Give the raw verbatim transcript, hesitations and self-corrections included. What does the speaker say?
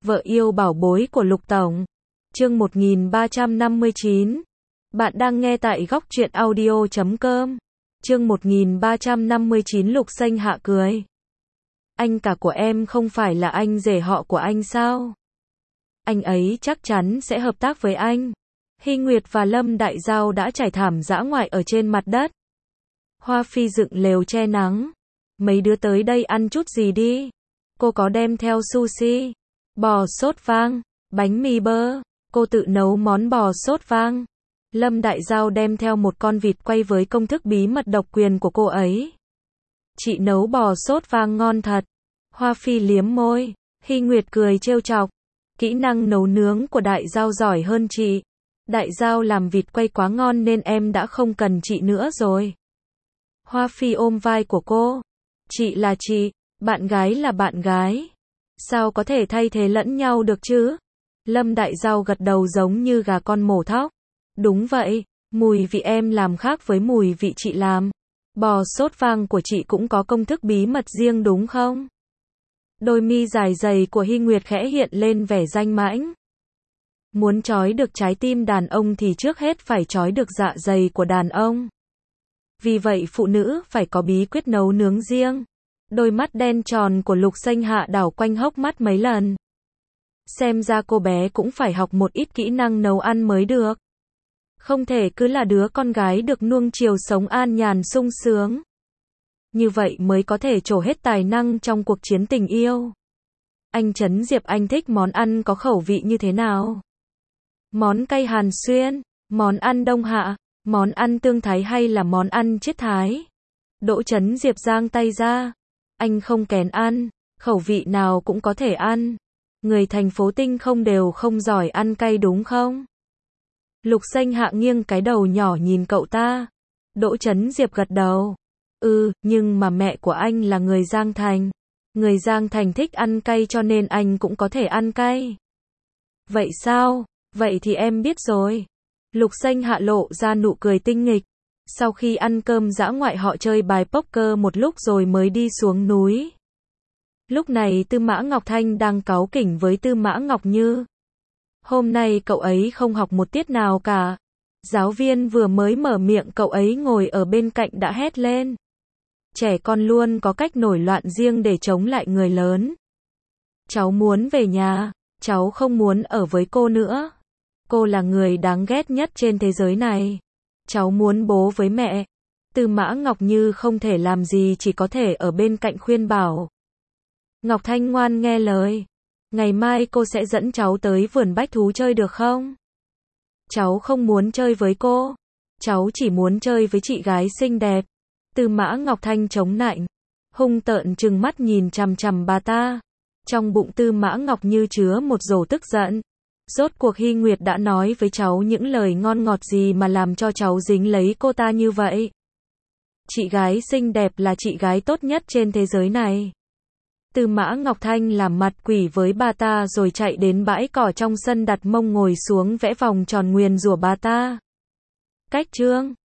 Vợ yêu bảo bối của Lục Tổng. Chương một nghìn ba trăm năm mươi chín. Bạn đang nghe tại góc truyện audio chấm com. Chương một nghìn ba trăm năm mươi chín. Lục Xanh Hạ cười. Anh cả của em không phải là anh rể họ của anh sao? Anh ấy chắc chắn sẽ hợp tác với anh. Hy Nguyệt và Lâm Đại Giao đã trải thảm dã ngoại ở trên mặt đất. Hoa Phi dựng lều che nắng. Mấy đứa tới đây ăn chút gì đi. Cô có đem theo sushi, bò sốt vang, bánh mì bơ. Cô tự nấu món bò sốt vang. Lâm Đại Giao đem theo một con vịt quay với công thức bí mật độc quyền của cô ấy. Chị nấu bò sốt vang ngon thật. Hoa Phi liếm môi. Hy Nguyệt cười trêu chọc. Kỹ năng nấu nướng của Đại Giao giỏi hơn chị. Đại Giao làm vịt quay quá ngon nên em đã không cần chị nữa rồi. Hoa Phi ôm vai của cô. Chị là chị, bạn gái là bạn gái. Sao có thể thay thế lẫn nhau được chứ? Lâm Đại Giao gật đầu giống như gà con mổ thóc. Đúng vậy, mùi vị em làm khác với mùi vị chị làm. Bò sốt vang của chị cũng có công thức bí mật riêng đúng không? Đôi mi dài dày của Hy Nguyệt khẽ hiện lên vẻ danh mãnh. Muốn trói được trái tim đàn ông thì trước hết phải trói được dạ dày của đàn ông. Vì vậy phụ nữ phải có bí quyết nấu nướng riêng. Đôi mắt đen tròn của Lục Xanh Hạ đảo quanh hốc mắt mấy lần. Xem ra cô bé cũng phải học một ít kỹ năng nấu ăn mới được. Không thể cứ là đứa con gái được nuông chiều sống an nhàn sung sướng. Như vậy mới có thể trổ hết tài năng trong cuộc chiến tình yêu. Anh Trấn Diệp, anh thích món ăn có khẩu vị như thế nào? Món cay Hàn Xuyên, món ăn Đông Hạ, món ăn tương Thái hay là món ăn Chiết Thái? Đỗ Trấn Diệp giang tay ra. Anh không kén ăn, khẩu vị nào cũng có thể ăn. Người thành phố Tinh không đều không giỏi ăn cay đúng không? Lục Xanh Hạ nghiêng cái đầu nhỏ nhìn cậu ta. Đỗ Trấn Diệp gật đầu. Ừ, nhưng mà mẹ của anh là người Giang Thành. Người Giang Thành thích ăn cay cho nên anh cũng có thể ăn cay. Vậy sao? Vậy thì em biết rồi. Lục Xanh Hạ lộ ra nụ cười tinh nghịch. Sau khi ăn cơm dã ngoại họ chơi bài poker một lúc rồi mới đi xuống núi. Lúc này Tư Mã Ngọc Thanh đang cáu kỉnh với Tư Mã Ngọc Như. Hôm nay cậu ấy không học một tiết nào cả. Giáo viên vừa mới mở miệng cậu ấy ngồi ở bên cạnh đã hét lên. Trẻ con luôn có cách nổi loạn riêng để chống lại người lớn. Cháu muốn về nhà, cháu không muốn ở với cô nữa. Cô là người đáng ghét nhất trên thế giới này. Cháu muốn bố với mẹ. Tư Mã Ngọc Như không thể làm gì, chỉ có thể ở bên cạnh khuyên bảo. Ngọc Thanh ngoan nghe lời. Ngày mai cô sẽ dẫn cháu tới vườn bách thú chơi được không? Cháu không muốn chơi với cô. Cháu chỉ muốn chơi với chị gái xinh đẹp. Tư Mã Ngọc Thanh chống nạnh. Hung tợn trừng mắt nhìn chằm chằm bà ta. Trong bụng Tư Mã Ngọc Như chứa một rổ tức giận. Rốt cuộc Hy Nguyệt đã nói với cháu những lời ngon ngọt gì mà làm cho cháu dính lấy cô ta như vậy? Chị gái xinh đẹp là chị gái tốt nhất trên thế giới này. Tư Mã Ngọc Thanh làm mặt quỷ với bà ta rồi chạy đến bãi cỏ trong sân đặt mông ngồi xuống vẽ vòng tròn nguyền rủa bà ta. Cách chương